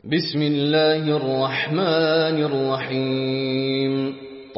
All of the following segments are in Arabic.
بسم الله الرحمن الرحيم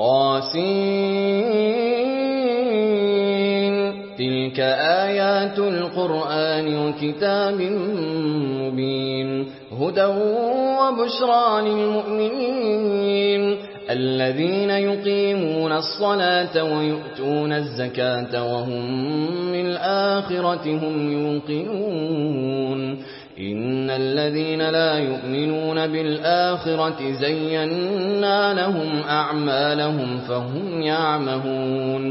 طاسين تلك آيات القرآن وكتاب مبين هدى وبشرى للمؤمنين الذين يقيمون الصلاة ويؤتون الزكاة وهم بالآخرة هم يوقنون إن الذين لا يؤمنون بالآخرة زينا لهم أعمالهم فهم يعمهون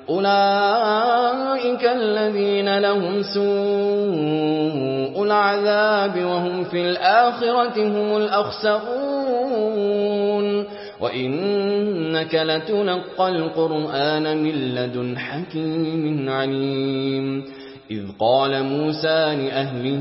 أولئك الذين لهم سوء العذاب وهم في الآخرة هم الأخسرون وإنك لتلقى القرآن من لدن حكيم عليم إذ قال موسى لأهله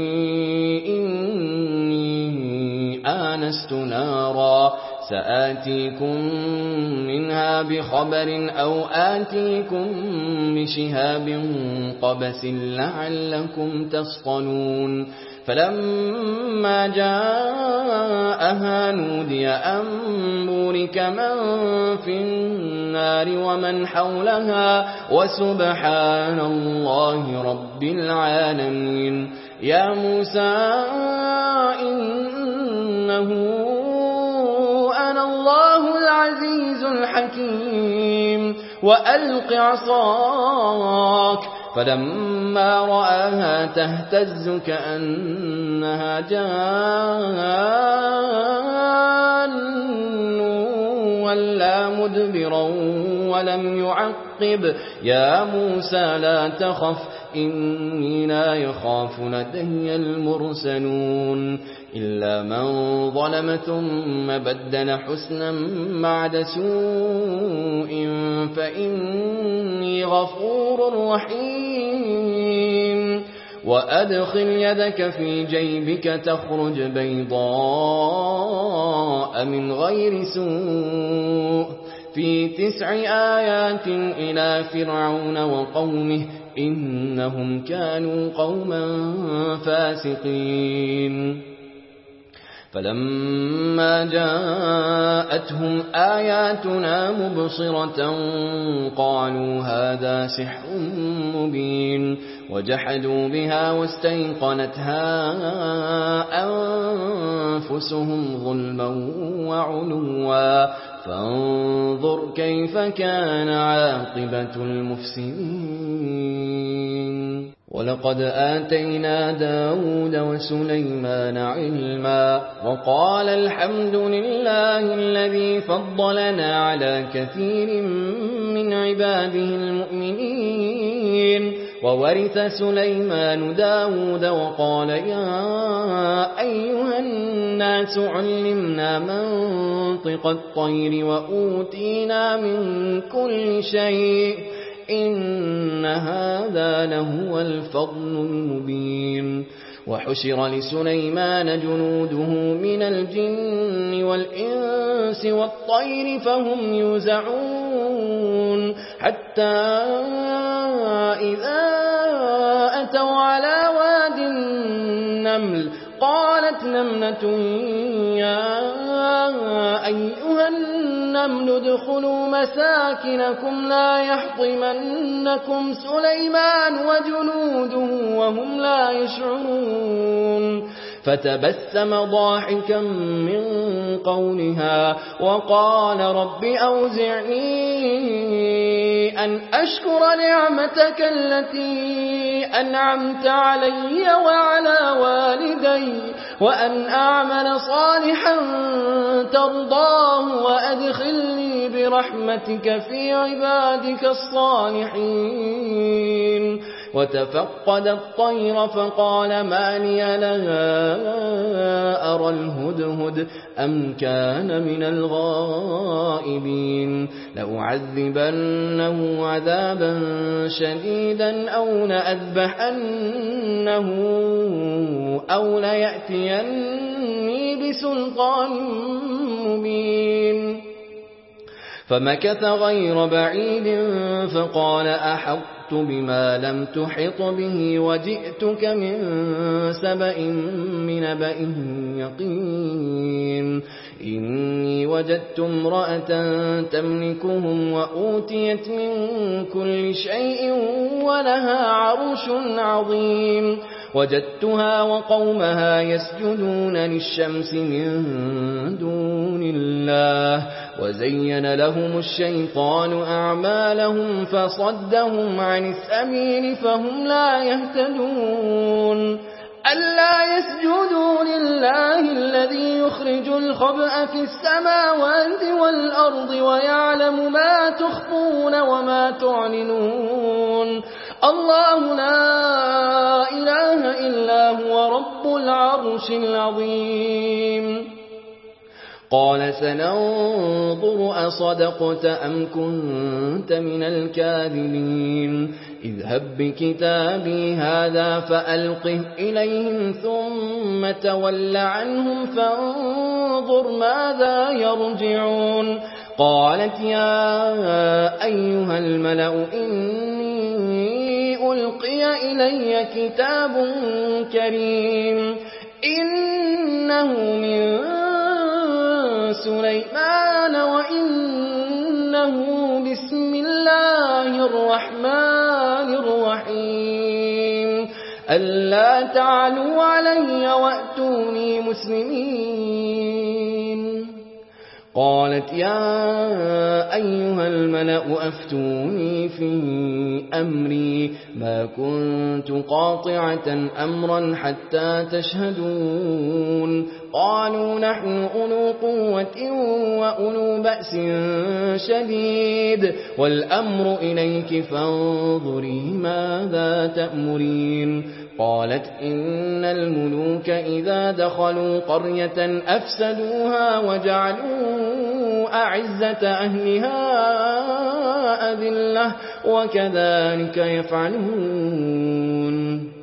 إني آنست نارا سآتيكم منها بخبر أو آتيكم بشهاب قبس لعلكم تصطلون فلما جاءها نودي أن بورك من في النار ومن حولها وسبحان الله رب العالمين يا موسى إنه أنا الله العزيز الحكيم وألق عصاك فلما رآها تهتز كأنها جان ولا مدبرا ولم يعقب يا موسى لا تخف إني لا يخاف لدي المرسلون إلا من ظلم ثم بدل حسنا بعد سوء فإني غفور رحيم وأدخل يدك في جيبك تخرج بيضاء من غير سوء في 9 آيات إلى فرعون وقومه إنهم كانوا قوما فاسقين فلما جاءتهم آياتنا مبصرة قالوا هذا سحر مبين وجحدوا بها واستيقنتها أنفسهم ظلما وعلوا فانظر كيف كان عاقبة المفسدين ولقد آتينا داود وسليمان علما وقال الحمد لله الذي فضلنا على كثير من عباده المؤمنين وورث سليمان داود وقال يا أيها الناس علمنا منطق الطير وأوتينا من كل شيء إن هذا لهو الفضل المبين وحشر لسليمان جنوده من الجن والإنس والطير فهم يوزعون حتى إذا أتوا على واد النمل قالت نملة يا أيها النمل ادخلوا مساكنكم لا يحطمنكم سليمان وجنوده وهم لا يشعرون فتبسم ضاحكا من قولها وقال رب أوزعني أن أشكر نعمتك التي أنعمت علي وعلى والدي وأن أعمل صالحا ترضاه وأدخلني برحمتك في عبادك الصالحين وتفقد الطير فقال ما لي لا أرى الهدهد أم كان من الغائبين لأعذبنه عذابا شديدا أو لأذبحنه أو ليأتيني بسلطان مبين فمكث غير بعيد فقال أحطت بما لم تحط به وجئتك من سبأ بنبأ يقين إني وجدت امرأة تملكهم وأوتيت من كل شيء ولها عرش عظيم وجدتها وقومها يسجدون للشمس من دون الله وزين لهم الشيطان أعمالهم فصدهم عن السبيل فهم لا يهتدون ألا يسجدوا لله الذي يخرج الخبأ في السماوات والأرض ويعلم ما تخفون وما تعلنون الله لا إله إلا هو رب العرش العظيم قال سننظر أصدقت أم كنت من الكاذبين اذهب بكتابي هذا فألقه إليهم ثم تول عنهم فانظر ماذا يرجعون قالت يا أيها الملأ إني ألقي إلي كتاب كريم إنه من سليمان وإنه بسم الله الرحمن الرحيم ألا تعلوا علي وأتوني مسلمين قالت يا أيها الملأ أفتوني في أمري ما كنت قاطعة أمرا حتى تشهدون قالوا نحن أولو قوة وأولو بأس شديد والأمر إليك فانظري ماذا تأمرين قالت إن الملوك إذا دخلوا قرية أفسدوها وجعلوا أعزة أهلها أذلة وكذلك يفعلون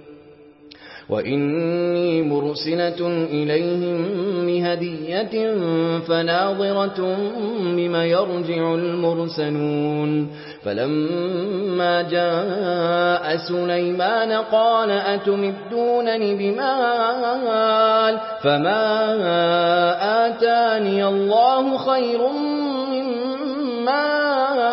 وإني مرسلة إليهم بهدية فناظرة بما يرجع المرسلون فلما جاء سليمان قال أتمدونني بمال فما آتاني الله خير مما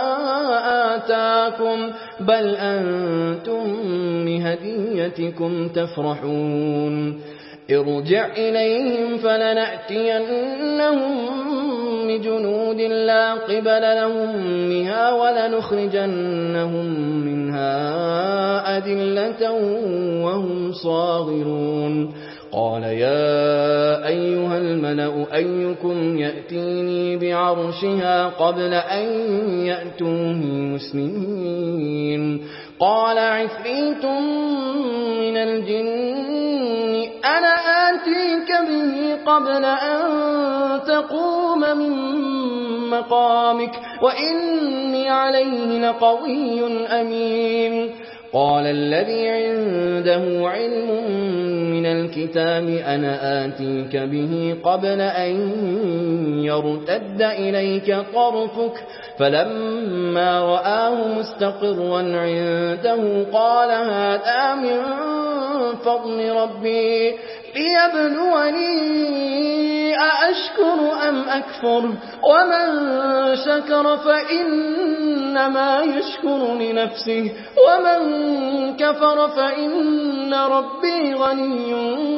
آتاكم بل أنتم بهديتكم تفرحون ارجع إليهم فلنأتينهم بجنود لا قبل لهم بها ولنخرجنهم منها أذلة وهم صاغرون قال يا أيها الملأ أيكم يأتيني بعرشها قبل أن يأتوني مسلمين قال عفريت من الجن أنا آتيك به قبل أن تقوم من مقامك وإني عليه لقوي أمين قال الذي عنده علم من الكتاب أنا آتيك به قبل أن يرتد إليك طرفك فلما رآه مستقرا عنده قال هذا من فضل ربي ليبلوني أأشكر أم أكفر ومن شكر فإنما يشكر لنفسه ومن كفر فإن ربي غني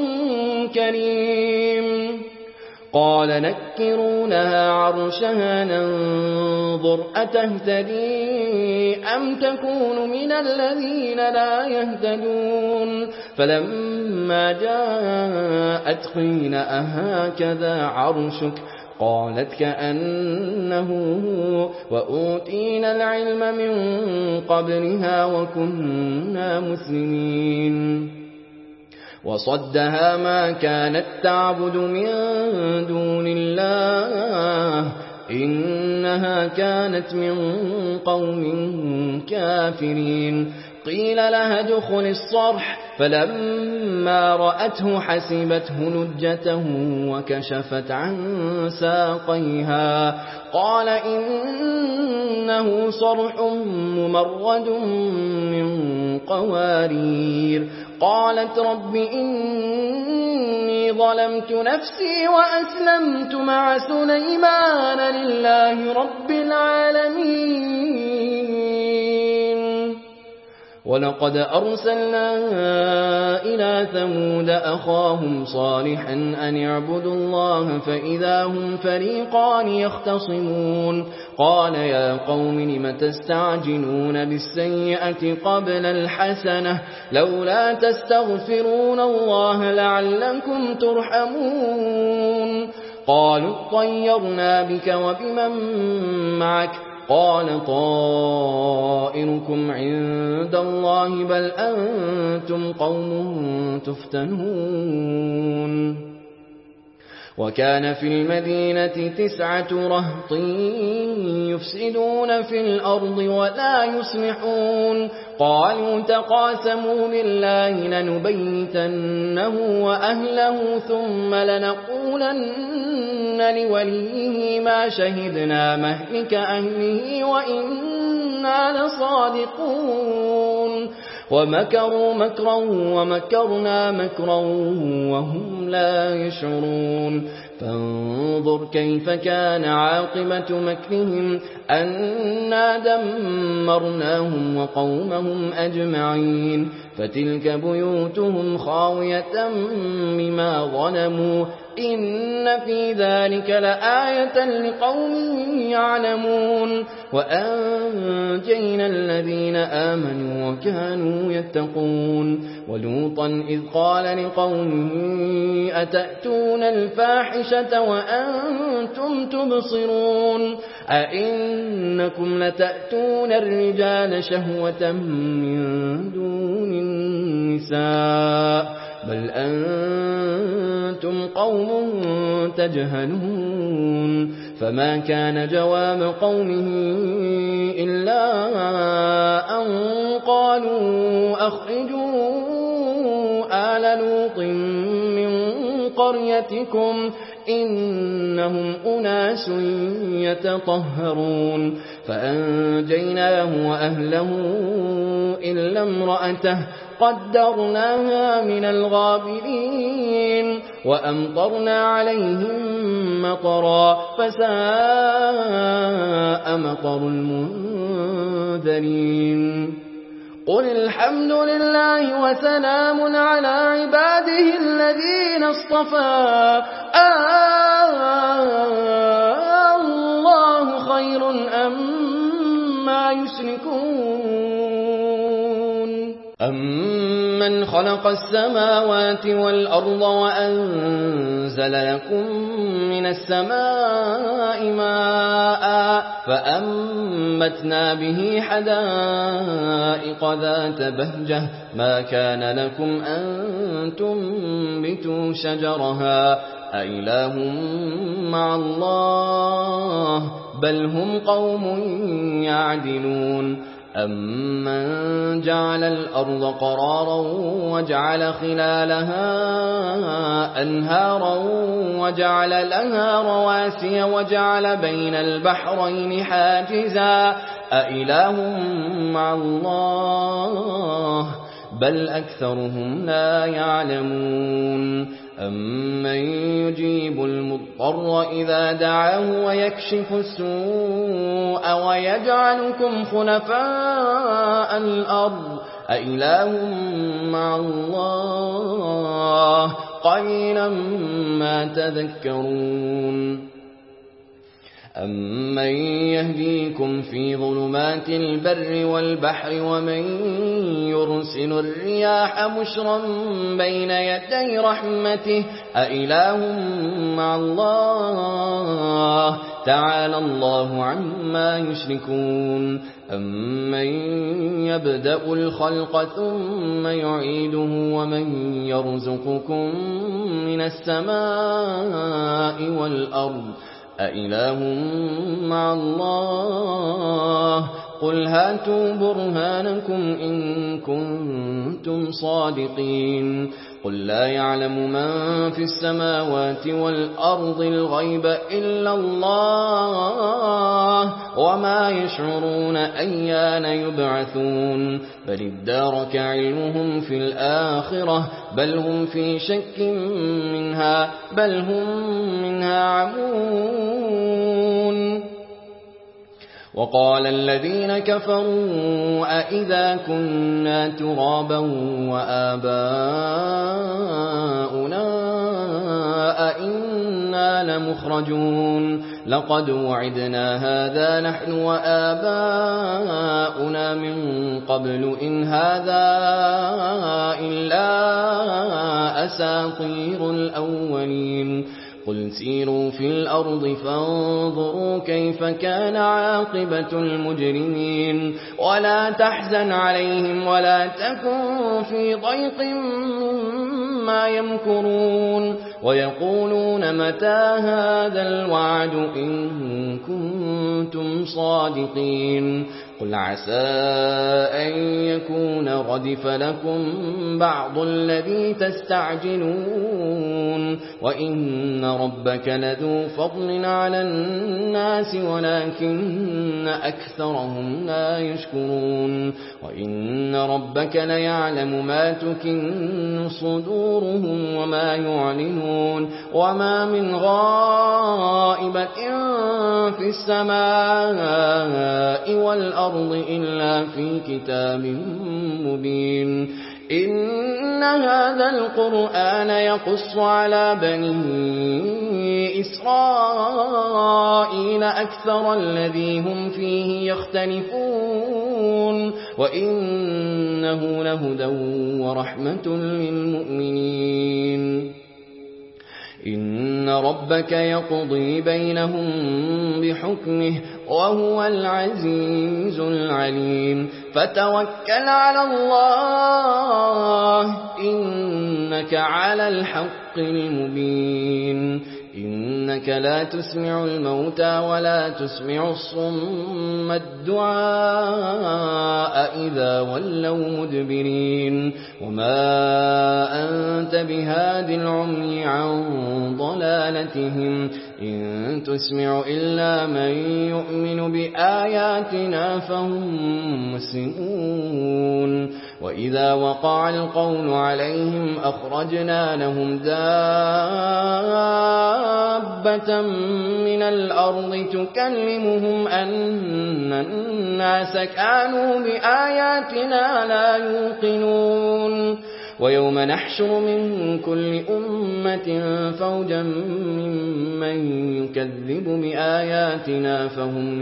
كريم قال نكرونها عرشها ننظر أتهتدي أم تكون من الذين لا يهتدون فلما جاءت قيل أهكذا عرشك قالت كأنه هو وأوتينا العلم من قبلها وكنا مسلمين وصدها ما كانت تعبد من دون الله إنها كانت من قوم كافرين قيل لها ادخل الصرح فلما رأته حسبته لجته وكشفت عن ساقيها قال إنه صرح ممرد من قوارير قالت رب إني ظلمت نفسي وأسلمت مع سليمان لله رب العالمين ولقد أرسلنا إلى ثمود أخاهم صالحا أن اعبدوا الله فإذا هم فريقان يختصمون قال يا قوم لم تستعجلون بالسيئة قبل الحسنة لولا تستغفرون الله لعلكم ترحمون قالوا اطيرنا بك وبمن معك قال طائركم عند الله بل أنتم قوم تفتنون وكان في المدينة 9 رهط يفسدون في الأرض ولا يصلحون قالوا تقاسموا بالله لنبيتنه وأهله ثم لنقولن لوليه ما شهدنا مهلك أهله وإنا لصادقون ومكروا مكرا ومكرنا مكرا وهم لا يشعرون فانظر كيف كان عاقبة مكرهم أنا دمرناهم وقومهم أجمعين فتلك بيوتهم خاوية بما ظلموا إن في ذلك لآية لقوم يعلمون وأنجينا الذين آمنوا وكانوا يتقون ولوطا إذ قال لقومه أتأتون الفاحشة وأنتم تبصرون أئنكم لتأتون الرجال شهوة من دون النساء بل أنتم قوم تجهلون فما كان جواب قومه إلا أن قالوا أخرجوا آل لوط من قريتكم إنهم أناس يتطهرون فأنجيناه وأهله إلا امرأته قدرناها من الغابرين وأمطرنا عليهم مطرا فساء مطر المنذرين قل الحمد لله وسلام على عباده الذين اصطفى الله خير أما يشركون أمن خلق السماوات والأرض وأنزل لكم من السماء ماء فأنبتنا به حدائق ذات بهجة ما كان لكم أن تنبتوا شجرها أإله مع الله بل هم قوم يعدلون أمن جعل الأرض قرارا وجعل خلالها أنهارا وجعل لها رواسي وجعل بين البحرين حاجزا أإله مع الله بل أكثرهم لا يعلمون أمن يجيب المضطر إذا دعاه ويكشف السوء ويجعلكم خلفاء الأرض أإله مع الله قليلا ما تذكرون أمن يهديكم في ظلمات البر والبحر ومن يرسل الرياح بشرا بين يدي رحمته أإله مع الله تعالى الله عما يشركون أمن يبدأ الخلق ثم يعيده ومن يرزقكم من السماء والأرض أإله مع الله قل هاتوا برهانكم إن كنتم صادقين قل لا يعلم من في السماوات والأرض الغيب إلا الله وما يشعرون أيان يبعثون بل ادارك علمهم في الآخرة بل هم في شك منها بل هم منها عمون وقال الذين كفروا أئذا كنا ترابا وآباؤنا أئنا لمخرجون لقد وعدنا هذا نحن وآباؤنا من قبل إن هذا إلا أساطير الأولين قل سيروا في الأرض فانظروا كيف كان عاقبة المجرمين ولا تحزن عليهم ولا تكن في ضيق مما يمكرون ويقولون متى هذا الوعد إن كنتم صادقين قل عسى أن يكون ردف لكم بعض الذي تستعجلون وإن ربك لذو فضل على الناس ولكن أكثرهم لا يشكرون وإن ربك ليعلم ما تكن صدورهم وما يعلنون وما من غائبة في السماء والأرض إلا في كتاب مبين إن هذا القرآن يقص على بني إسرائيل أكثر الذي هم فيه يختلفون وإنه لهدى ورحمة للمؤمنين إن ربك يقضي بينهم بحكمه وهو العزيز العليم فتوكل على الله إنك على الحق المبين إنك لا تسمع الموتى ولا تسمع الصم الدعاء إذا ولوا مدبرين وما أنت بهاد العمي عن ضلالتهم إن تسمع إلا من يؤمن بآياتنا فهم مسلمون وإذا وقع القول عليهم أخرجنا لهم دابة من الأرض تكلمهم أن الناس كانوا بآياتنا لا يوقنون ويوم نحشر من كل أمة فوجا ممن يكذب بآياتنا فهم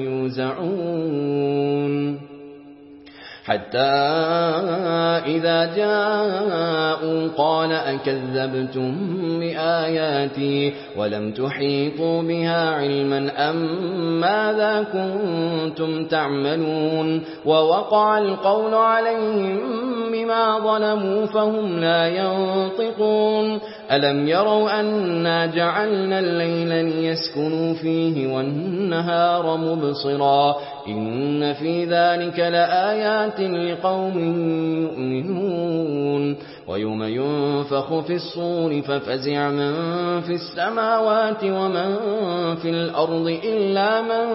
يوزعون حتى إذا جاءوا قال أكذبتم بآياتي ولم تحيطوا بها علما أم ماذا كنتم تعملون ووقع القول عليهم بما ظلموا فهم لا ينطقون ألم يروا أنا جعلنا الليل ليسكنوا فيه والنهار مبصرا إن في ذلك لآيات لقوم يؤمنون ويوم ينفخ في الصور ففزع من في السماوات ومن في الأرض إلا من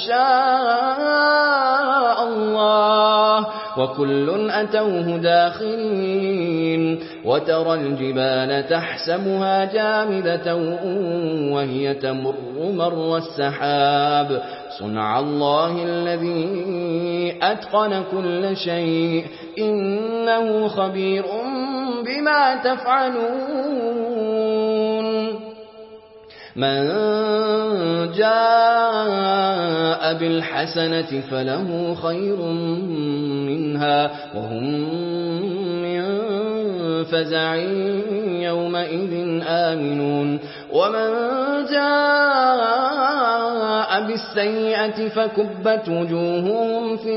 شاء الله وكل أتوه داخرين وترى الجبال تحسبها جامدة وهي تمر مر السحاب صنع الله الذي أتقن كل شيء إنه خبير بما تفعلون من جاء بالحسنة فله خير منها وهم من فزع يومئذ آمنون ومن جاء بالسيئة فكبت وجوههم في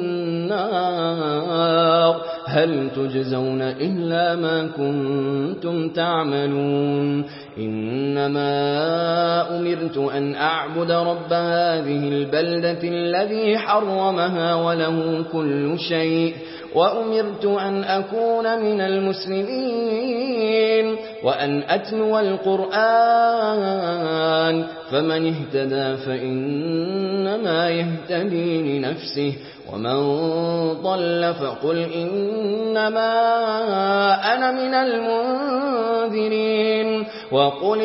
النار هل تجزون إلا ما كنتم تعملون إنما أمرت أن أعبد رب هذه البلدة الذي حرمها وله كل شيء وأمرت أن أكون من المسلمين وأن أتلو القرآن فمن اهتدى فإنما يهتدي لنفسه ومن ضل فقل إنما أنا من المنذرين وقل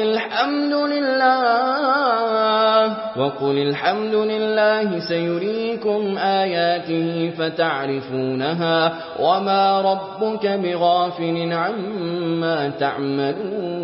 الحمد لله سيريكم آياته فتعرفونها وما ربك بغافل عما تعملون